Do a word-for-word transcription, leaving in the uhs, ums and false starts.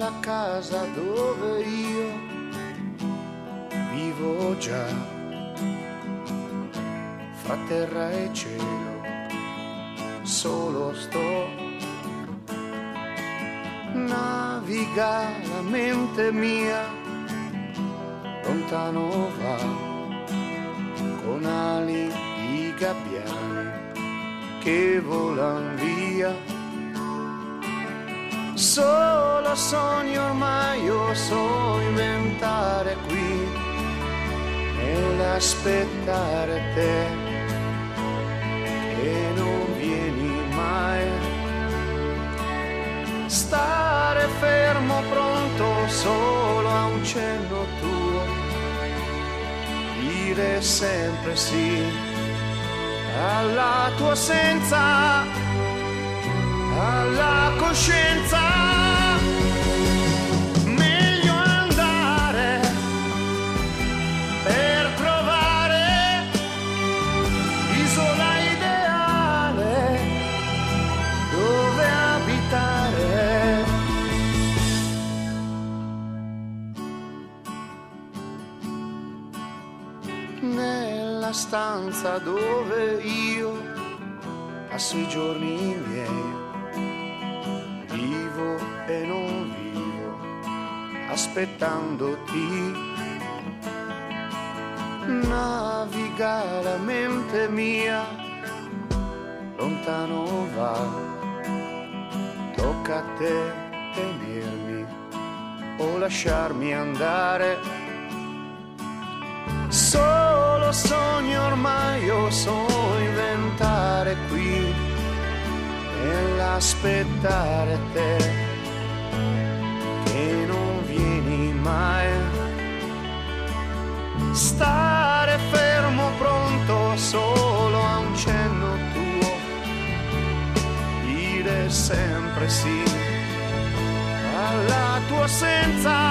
nella casa dove io vivo già, fra terra e cielo, solo sto. Naviga la mente mia, lontano va, con ali di gabbiani che volan via. Solo sogno ormai io so inventare qui, nell'aspettare te che non vieni mai. Stare fermo pronto solo a un cenno tuo, dire sempre sì alla tua assenza, alla coscienza. Meglio andare per trovare isola ideale dove abitare. Nella stanza dove io passo i giorni miei, vivo e non vivo, aspettandoti. Naviga la mente mia, lontano va, tocca a te tenermi o lasciarmi andare. Solo sogno ormai io so inventare qui, nell'aspettare te che non vieni mai. Stare fermo pronto solo a un cenno tuo, dire sempre sì alla tua assenza,